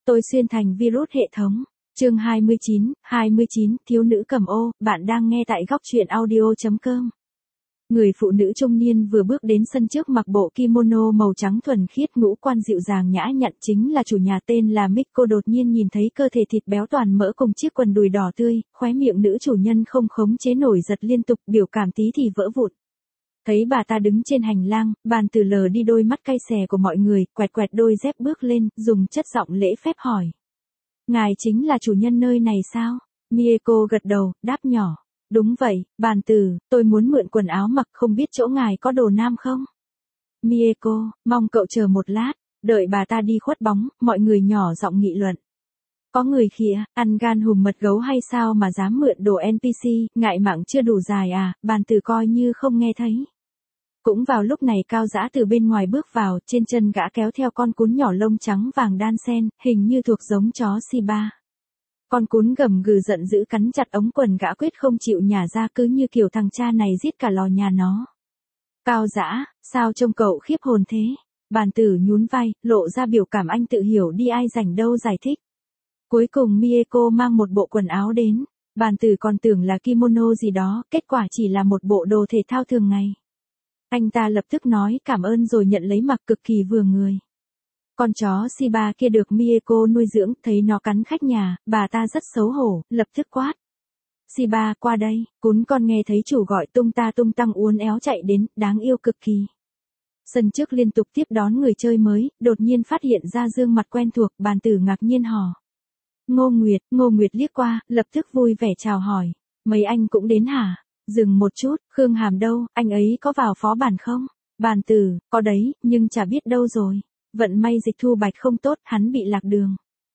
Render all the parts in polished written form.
Tôi xuyên thành virus hệ thống. Chương 29, thiếu nữ cầm ô, bạn đang nghe tại góc truyện audio.com. Người phụ nữ trung niên vừa bước đến sân trước mặc bộ kimono màu trắng thuần khiết, ngũ quan dịu dàng nhã nhặn, chính là chủ nhà tên là Miko. Đột nhiên nhìn thấy cơ thể thịt béo toàn mỡ cùng chiếc quần đùi đỏ tươi, khóe miệng nữ chủ nhân không khống chế nổi giật liên tục, biểu cảm tí thì vỡ vụn. Thấy bà ta đứng trên hành lang, Bàn Tử lờ đi đôi mắt cay xè của mọi người, quẹt quẹt đôi dép bước lên, dùng chất giọng lễ phép hỏi. Ngài chính là chủ nhân nơi này sao? Mieko gật đầu, đáp nhỏ. Đúng vậy, Bàn Tử, tôi muốn mượn quần áo mặc, không biết chỗ ngài có đồ nam không? Mieko, mong cậu chờ một lát, đợi bà ta đi khuất bóng, mọi người nhỏ giọng nghị luận. Có người khịa, ăn gan hùm mật gấu hay sao mà dám mượn đồ NPC, ngại mạng chưa đủ dài à? Bàn Tử coi như không nghe thấy. Cũng vào lúc này Cao Dã từ bên ngoài bước vào, trên chân gã kéo theo con cún nhỏ lông trắng vàng đan sen, hình như thuộc giống chó Shiba. Con cún gầm gừ giận dữ cắn chặt ống quần gã, quyết không chịu nhả ra, cứ như kiểu thằng cha này giết cả lò nhà nó. Cao Dã, sao trông cậu khiếp hồn thế? Bàn Tử nhún vai, lộ ra biểu cảm anh tự hiểu đi, ai rảnh đâu giải thích. Cuối cùng Mieko mang một bộ quần áo đến, Bàn Tử còn tưởng là kimono gì đó, kết quả chỉ là một bộ đồ thể thao thường ngày. Anh ta lập tức nói cảm ơn rồi nhận lấy mặc, cực kỳ vừa người. Con chó Shiba kia được Mieko nuôi dưỡng, thấy nó cắn khách nhà, bà ta rất xấu hổ, lập tức quát. Shiba, qua đây. Cún con nghe thấy chủ gọi tung ta tung tăng uốn éo chạy đến, đáng yêu cực kỳ. Sân trước liên tục tiếp đón người chơi mới, đột nhiên phát hiện ra gương mặt quen thuộc, Bàn Tử ngạc nhiên hò. Ngô Nguyệt liếc qua, lập tức vui vẻ chào hỏi. Mấy anh cũng đến hả? Dừng một chút, Khương Hàm đâu, anh ấy có vào phó bản không? Bàn Tử, có đấy, nhưng chả biết đâu rồi. Vận may Dịch Thu Bạch không tốt, hắn bị lạc đường.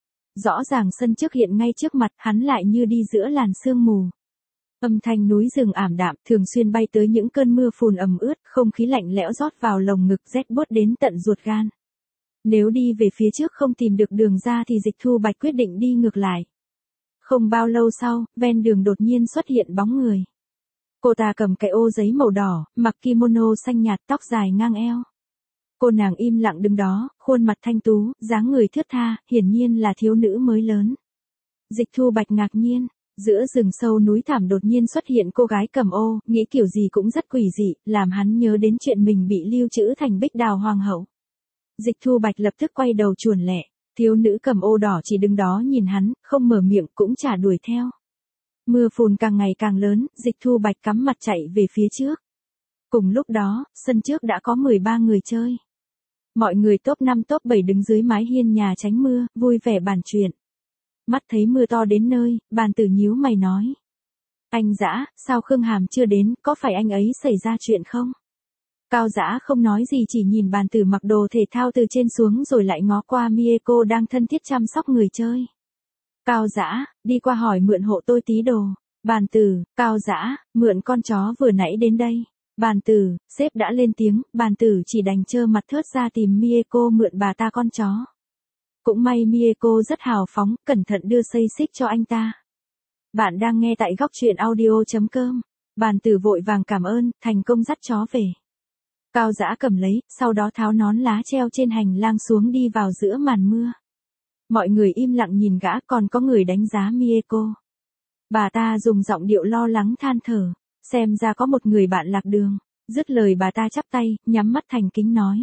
Rõ ràng sân trước hiện ngay trước mặt, hắn lại như đi giữa làn sương mù. Âm thanh núi rừng ảm đạm, thường xuyên bay tới những cơn mưa phùn ẩm ướt, không khí lạnh lẽo rót vào lồng ngực, rét buốt đến tận ruột gan. Nếu đi về phía trước không tìm được đường ra thì Dịch Thu Bạch quyết định đi ngược lại. Không bao lâu sau, ven đường đột nhiên xuất hiện bóng người. Cô ta cầm cái ô giấy màu đỏ, mặc kimono xanh nhạt, tóc dài ngang eo. Cô nàng im lặng đứng đó, khuôn mặt thanh tú, dáng người thướt tha, hiển nhiên là thiếu nữ mới lớn. Dịch Thu Bạch ngạc nhiên, giữa rừng sâu núi thẳm đột nhiên xuất hiện cô gái cầm ô, nghĩ kiểu gì cũng rất quỷ dị, làm hắn nhớ đến chuyện mình bị lưu trữ thành Bích Đào Hoàng hậu. Dịch Thu Bạch lập tức quay đầu chuồn lẹ, thiếu nữ cầm ô đỏ chỉ đứng đó nhìn hắn, không mở miệng cũng chả đuổi theo. Mưa phùn càng ngày càng lớn, Dịch Thu Bạch cắm mặt chạy về phía trước. Cùng lúc đó, sân trước đã có 13 người chơi. Mọi người top 5 top 7 đứng dưới mái hiên nhà tránh mưa, vui vẻ bàn chuyện. Mắt thấy mưa to đến nơi, Bàn Tử nhíu mày nói. Anh Dã, sao Khương Hàm chưa đến, có phải anh ấy xảy ra chuyện không? Cao Dã không nói gì, chỉ nhìn Bàn Tử mặc đồ thể thao từ trên xuống rồi lại ngó qua Mieko đang thân thiết chăm sóc người chơi. Cao Dã, đi qua hỏi mượn hộ tôi tí đồ. Bàn Tử, Cao Dã, mượn con chó vừa nãy đến đây. Bàn Tử, sếp đã lên tiếng, Bàn Tử chỉ đành trơ mặt thớt ra tìm Mieko mượn bà ta con chó. Cũng may Mieko rất hào phóng, cẩn thận đưa xay xích cho anh ta. Bạn đang nghe tại góc truyện audio.com. Bàn Tử vội vàng cảm ơn, thành công dắt chó về. Cao Dã cầm lấy, sau đó tháo nón lá treo trên hành lang xuống đi vào giữa màn mưa. Mọi người im lặng nhìn gã, còn có người đánh giá Mieko. Bà ta dùng giọng điệu lo lắng than thở, xem ra có một người bạn lạc đường. Dứt lời bà ta chắp tay, nhắm mắt thành kính nói.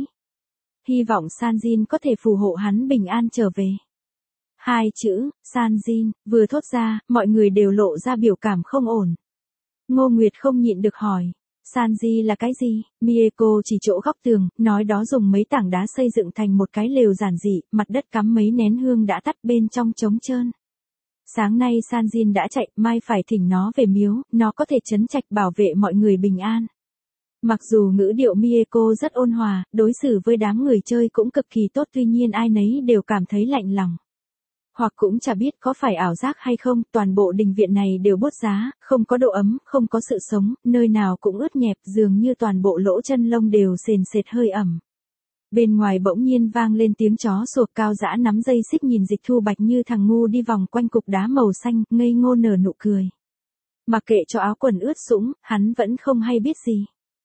Hy vọng Sanjin có thể phù hộ hắn bình an trở về. Hai chữ, Sanjin, vừa thốt ra, mọi người đều lộ ra biểu cảm không ổn. Ngô Nguyệt không nhịn được hỏi. Sanji là cái gì? Mieko chỉ chỗ góc tường, nói đó dùng mấy tảng đá xây dựng thành một cái lều giản dị, mặt đất cắm mấy nén hương đã tắt, bên trong trống trơn. Sáng nay Sanjin đã chạy, mai phải thỉnh nó về miếu, nó có thể trấn trạch bảo vệ mọi người bình an. Mặc dù ngữ điệu Mieko rất ôn hòa, đối xử với đám người chơi cũng cực kỳ tốt, tuy nhiên ai nấy đều cảm thấy lạnh lòng. Hoặc cũng chả biết có phải ảo giác hay không, toàn bộ đình viện này đều bốt giá, không có độ ấm, không có sự sống, nơi nào cũng ướt nhẹp, dường như toàn bộ lỗ chân lông đều sền sệt hơi ẩm. Bên ngoài bỗng nhiên vang lên tiếng chó sủa. Cao Dã nắm dây xích nhìn Dịch Thu Bạch như thằng ngu đi vòng quanh cục đá màu xanh, ngây ngô nở nụ cười. Mặc kệ cho áo quần ướt sũng, hắn vẫn không hay biết gì.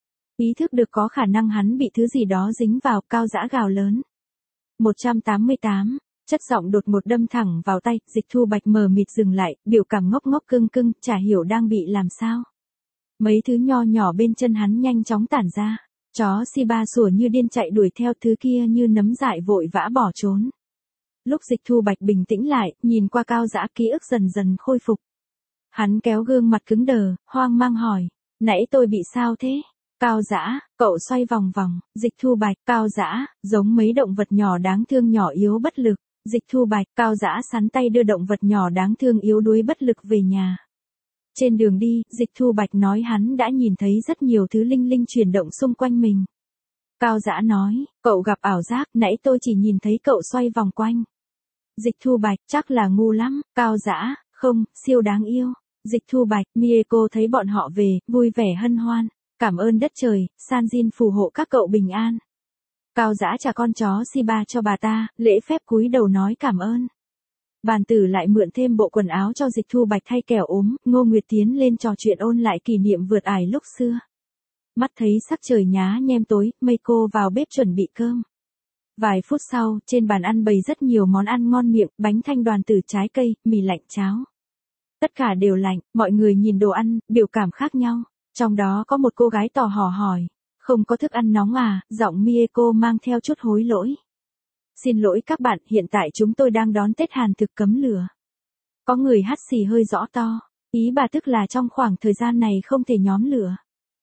Ý thức được có khả năng hắn bị thứ gì đó dính vào, Cao Dã gào lớn. 188 Chất giọng đột ngột đâm thẳng vào tay, Dịch Thu Bạch mờ mịt dừng lại, biểu cảm ngốc ngốc cưng cưng, chả hiểu đang bị làm sao. Mấy thứ nho nhỏ bên chân hắn nhanh chóng tản ra. Chó Shiba sủa như điên chạy đuổi theo, thứ kia như nấm dại vội vã bỏ trốn. Lúc Dịch Thu Bạch bình tĩnh lại, nhìn qua Cao Dã, ký ức dần dần khôi phục. Hắn kéo gương mặt cứng đờ, hoang mang hỏi, nãy tôi bị sao thế? Cao Dã, cậu xoay vòng vòng. Dịch Thu Bạch, Cao Dã, giống mấy động vật nhỏ đáng thương nhỏ yếu bất lực. Dịch Thu Bạch, Cao Dã sắn tay đưa động vật nhỏ đáng thương yếu đuối bất lực về nhà. Trên đường đi, Dịch Thu Bạch nói hắn đã nhìn thấy rất nhiều thứ linh linh chuyển động xung quanh mình. Cao Dã nói, cậu gặp ảo giác, nãy tôi chỉ nhìn thấy cậu xoay vòng quanh. Dịch Thu Bạch, chắc là ngu lắm. Cao Dã, không, siêu đáng yêu. Dịch Thu Bạch, Mieko thấy bọn họ về, vui vẻ hân hoan. Cảm ơn đất trời, Sanjin phù hộ các cậu bình an. Cao Dã trả con chó Shiba cho bà ta, lễ phép cúi đầu nói cảm ơn. Bàn tử lại mượn thêm bộ quần áo cho Dịch Thu Bạch thay kẻo ốm, Ngô Nguyệt tiến lên trò chuyện ôn lại kỷ niệm vượt ải lúc xưa. Mắt thấy sắc trời nhá nhem tối, Meiko vào bếp chuẩn bị cơm. Vài phút sau, trên bàn ăn bày rất nhiều món ăn ngon miệng, bánh thanh đoàn tử trái cây, mì lạnh cháo. Tất cả đều lạnh, mọi người nhìn đồ ăn, biểu cảm khác nhau. Trong đó có một cô gái tò mò hỏi, không có thức ăn nóng à? Giọng Mieko mang theo chút hối lỗi. Xin lỗi các bạn, hiện tại chúng tôi đang đón Tết Hàn thực cấm lửa. Có người hắt xì hơi rõ to, ý bà tức là trong khoảng thời gian này không thể nhóm lửa.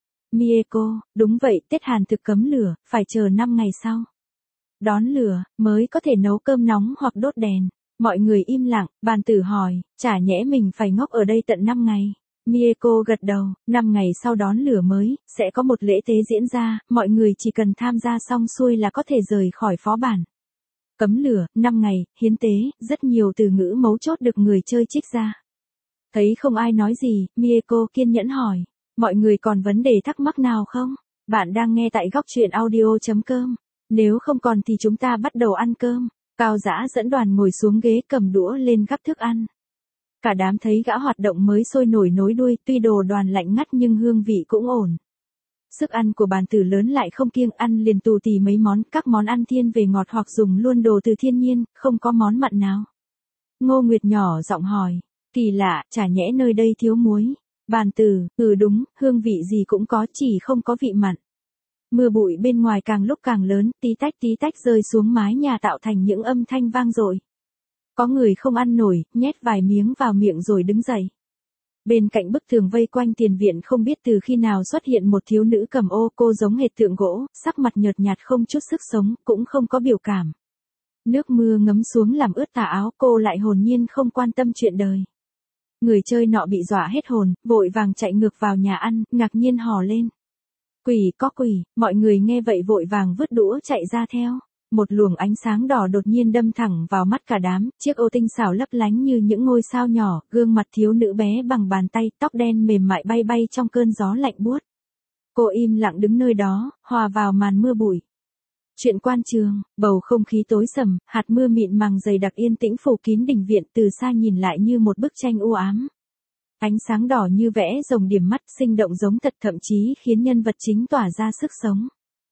Mieko, đúng vậy, Tết Hàn thực cấm lửa, phải chờ 5 ngày sau. Đón lửa, mới có thể nấu cơm nóng hoặc đốt đèn. Mọi người im lặng, bàn tử hỏi, chả nhẽ mình phải ngốc ở đây tận 5 ngày. Mieko gật đầu, 5 ngày sau đón lửa mới, sẽ có một lễ tế diễn ra, mọi người chỉ cần tham gia xong xuôi là có thể rời khỏi phó bản. Cấm lửa, 5 ngày, hiến tế, rất nhiều từ ngữ mấu chốt được người chơi trích ra. Thấy không ai nói gì, Mieko kiên nhẫn hỏi, mọi người còn vấn đề thắc mắc nào không? Bạn đang nghe tại góc truyện audio.com. Nếu không còn thì chúng ta bắt đầu ăn cơm. Cao Dã dẫn đoàn ngồi xuống ghế cầm đũa lên gắp thức ăn. Cả đám thấy gã hoạt động mới sôi nổi nối đuôi, tuy đồ đoàn lạnh ngắt nhưng hương vị cũng ổn. Sức ăn của bàn tử lớn lại không kiêng, ăn liền tù tì mấy món, các món ăn thiên về ngọt hoặc dùng luôn đồ từ thiên nhiên, không có món mặn nào. Ngô Nguyệt nhỏ giọng hỏi, kỳ lạ, chả nhẽ nơi đây thiếu muối. Bàn tử, đúng, hương vị gì cũng có, chỉ không có vị mặn. Mưa bụi bên ngoài càng lúc càng lớn, tí tách rơi xuống mái nhà tạo thành những âm thanh vang dội. Có người không ăn nổi, nhét vài miếng vào miệng rồi đứng dậy. Bên cạnh bức tường vây quanh tiền viện không biết từ khi nào xuất hiện một thiếu nữ cầm ô, cô giống hệt tượng gỗ, sắc mặt nhợt nhạt không chút sức sống, cũng không có biểu cảm. Nước mưa ngấm xuống làm ướt tà áo, cô lại hồn nhiên không quan tâm chuyện đời. Người chơi nọ bị dọa hết hồn, vội vàng chạy ngược vào nhà ăn, ngạc nhiên hò lên. Quỷ, có quỷ, mọi người nghe vậy vội vàng vứt đũa chạy ra theo. Một luồng ánh sáng đỏ đột nhiên đâm thẳng vào mắt cả đám, chiếc ô tinh xảo lấp lánh như những ngôi sao nhỏ, gương mặt thiếu nữ bé bằng bàn tay, tóc đen mềm mại bay bay trong cơn gió lạnh buốt. Cô im lặng đứng nơi đó, hòa vào màn mưa bụi. Chuyện quan trường, bầu không khí tối sầm, hạt mưa mịn màng dày đặc yên tĩnh phủ kín đình viện, từ xa nhìn lại như một bức tranh u ám. Ánh sáng đỏ như vẽ rồng điểm mắt, sinh động giống thật, thậm chí khiến nhân vật chính tỏa ra sức sống.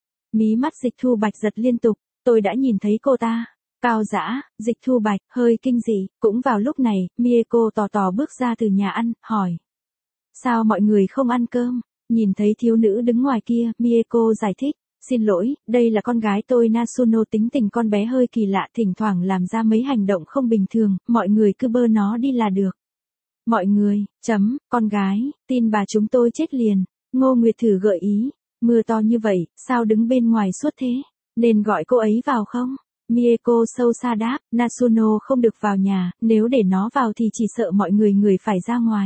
Mí mắt Dịch Thu Bạch giật liên tục, tôi đã nhìn thấy cô ta. Cao Dã, Dịch Thu Bạch, hơi kinh dị. Cũng vào lúc này, Mieko tò tò bước ra từ nhà ăn, hỏi. Sao mọi người không ăn cơm? Nhìn thấy thiếu nữ đứng ngoài kia, Mieko giải thích. Xin lỗi, đây là con gái tôi Nasuno, tính tình con bé hơi kỳ lạ, thỉnh thoảng làm ra mấy hành động không bình thường, mọi người cứ bơ nó đi là được. Mọi người, con gái, tin bà chúng tôi chết liền. Ngô Nguyệt thử gợi ý, mưa to như vậy, sao đứng bên ngoài suốt thế? Nên gọi cô ấy vào không? Mieko sâu xa đáp, Nasuno không được vào nhà, nếu để nó vào thì chỉ sợ mọi người phải ra ngoài.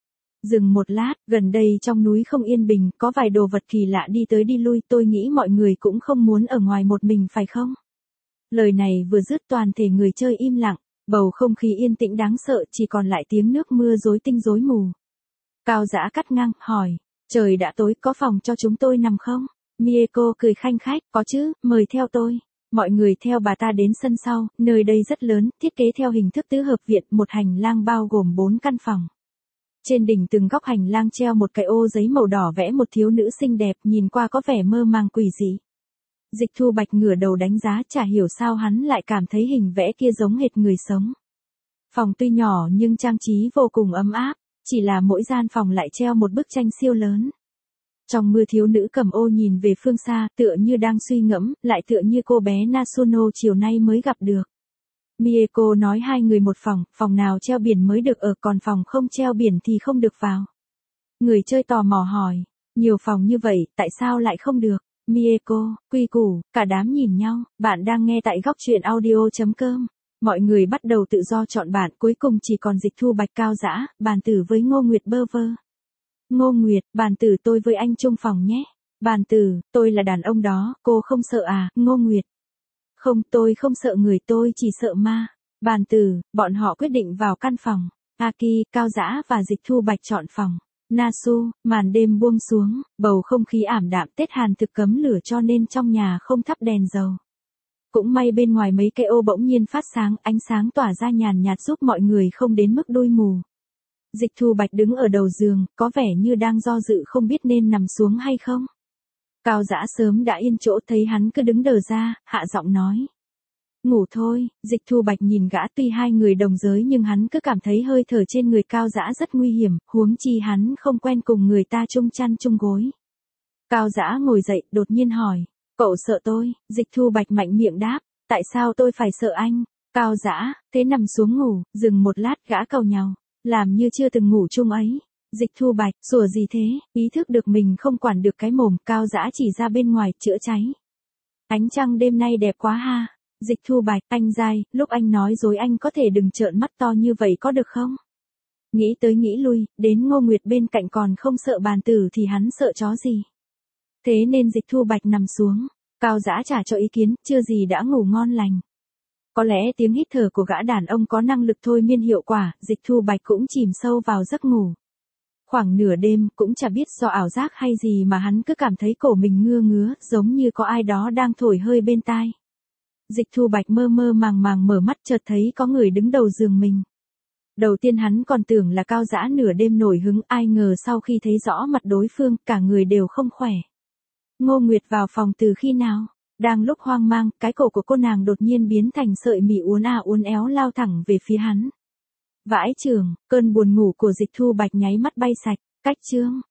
Dừng một lát, gần đây trong núi không yên bình, có vài đồ vật kỳ lạ đi tới đi lui, tôi nghĩ mọi người cũng không muốn ở ngoài một mình phải không? Lời này vừa dứt toàn thể người chơi im lặng, bầu không khí yên tĩnh đáng sợ, chỉ còn lại tiếng nước mưa rối tinh rối mù. Cao Dã cắt ngang, hỏi, trời đã tối, có phòng cho chúng tôi nằm không? Mieko cười khanh khách, có chứ, mời theo tôi. Mọi người theo bà ta đến sân sau, nơi đây rất lớn, thiết kế theo hình thức tứ hợp viện, một hành lang bao gồm 4 căn phòng. Trên đỉnh từng góc hành lang treo một cái ô giấy màu đỏ vẽ một thiếu nữ xinh đẹp, nhìn qua có vẻ mơ màng quỷ dị. Dịch Thu Bạch ngửa đầu đánh giá, chả hiểu sao hắn lại cảm thấy hình vẽ kia giống hệt người sống. Phòng tuy nhỏ nhưng trang trí vô cùng ấm áp, chỉ là mỗi gian phòng lại treo một bức tranh siêu lớn. Trong mưa thiếu nữ cầm ô nhìn về phương xa, tựa như đang suy ngẫm, lại tựa như cô bé Nasuno chiều nay mới gặp được. Mieko nói hai người một phòng, phòng nào treo biển mới được ở, còn phòng không treo biển thì không được vào. Người chơi tò mò hỏi, nhiều phòng như vậy, tại sao lại không được? Mieko, quy củ, cả đám nhìn nhau, bạn đang nghe tại góc truyện audio.com. Mọi người bắt đầu tự do chọn bạn, cuối cùng chỉ còn Dịch Thu Bạch, Cao Dã, Bàn Tử với Ngô Nguyệt bơ vơ. Ngô Nguyệt, Bàn Tử tôi với anh chung phòng nhé. Bàn Tử, tôi là đàn ông đó, cô không sợ à? Ngô Nguyệt. Không, tôi không sợ người, tôi chỉ sợ ma. Bàn Tử, bọn họ quyết định vào căn phòng. Aki, Cao Dã và Dịch Thu Bạch chọn phòng. Nasu, màn đêm buông xuống, bầu không khí ảm đạm, Tết Hàn thực cấm lửa cho nên trong nhà không thắp đèn dầu. Cũng may bên ngoài mấy cây ô bỗng nhiên phát sáng, ánh sáng tỏa ra nhàn nhạt giúp mọi người không đến mức đuôi mù. Dịch Thu Bạch đứng ở đầu giường, có vẻ như đang do dự không biết nên nằm xuống hay không. Cao Dã sớm đã yên chỗ, thấy hắn cứ đứng đờ ra, hạ giọng nói. Ngủ thôi. Dịch Thu Bạch nhìn gã, tuy hai người đồng giới nhưng hắn cứ cảm thấy hơi thở trên người Cao Dã rất nguy hiểm, huống chi hắn không quen cùng người ta chung chăn chung gối. Cao Dã ngồi dậy, đột nhiên hỏi. Cậu sợ tôi? Dịch Thu Bạch mạnh miệng đáp. Tại sao tôi phải sợ anh? Cao Dã, thế nằm xuống ngủ, dừng một lát gã càu nhàu. Làm như chưa từng ngủ chung ấy. Dịch Thu Bạch, sủa gì thế? Ý thức được mình không quản được cái mồm, Cao Dã chỉ ra bên ngoài, chữa cháy. Ánh trăng đêm nay đẹp quá ha. Dịch Thu Bạch, anh dai, lúc anh nói dối anh có thể đừng trợn mắt to như vậy có được không? Nghĩ tới nghĩ lui, đến Ngô Nguyệt bên cạnh còn không sợ Bàn Tử thì hắn sợ chó gì. Thế nên Dịch Thu Bạch nằm xuống, Cao Dã trả cho ý kiến, chưa gì đã ngủ ngon lành. Có lẽ tiếng hít thở của gã đàn ông có năng lực thôi miên hiệu quả, Dịch Thu Bạch cũng chìm sâu vào giấc ngủ. Khoảng nửa đêm, cũng chả biết do ảo giác hay gì mà hắn cứ cảm thấy cổ mình ngứa ngứa, giống như có ai đó đang thổi hơi bên tai. Dịch Thu Bạch mơ mơ màng màng mở mắt, chợt thấy có người đứng đầu giường mình. Đầu tiên hắn còn tưởng là Cao Dã nửa đêm nổi hứng, ai ngờ sau khi thấy rõ mặt đối phương, cả người đều không khỏe. Ngô Nguyệt vào phòng từ khi nào? Đang lúc hoang mang, cái cổ của cô nàng đột nhiên biến thành sợi mì uốn éo lao thẳng về phía hắn. Vãi chưởng, cơn buồn ngủ của Dịch Thu Bạch nháy mắt bay sạch, cách chương.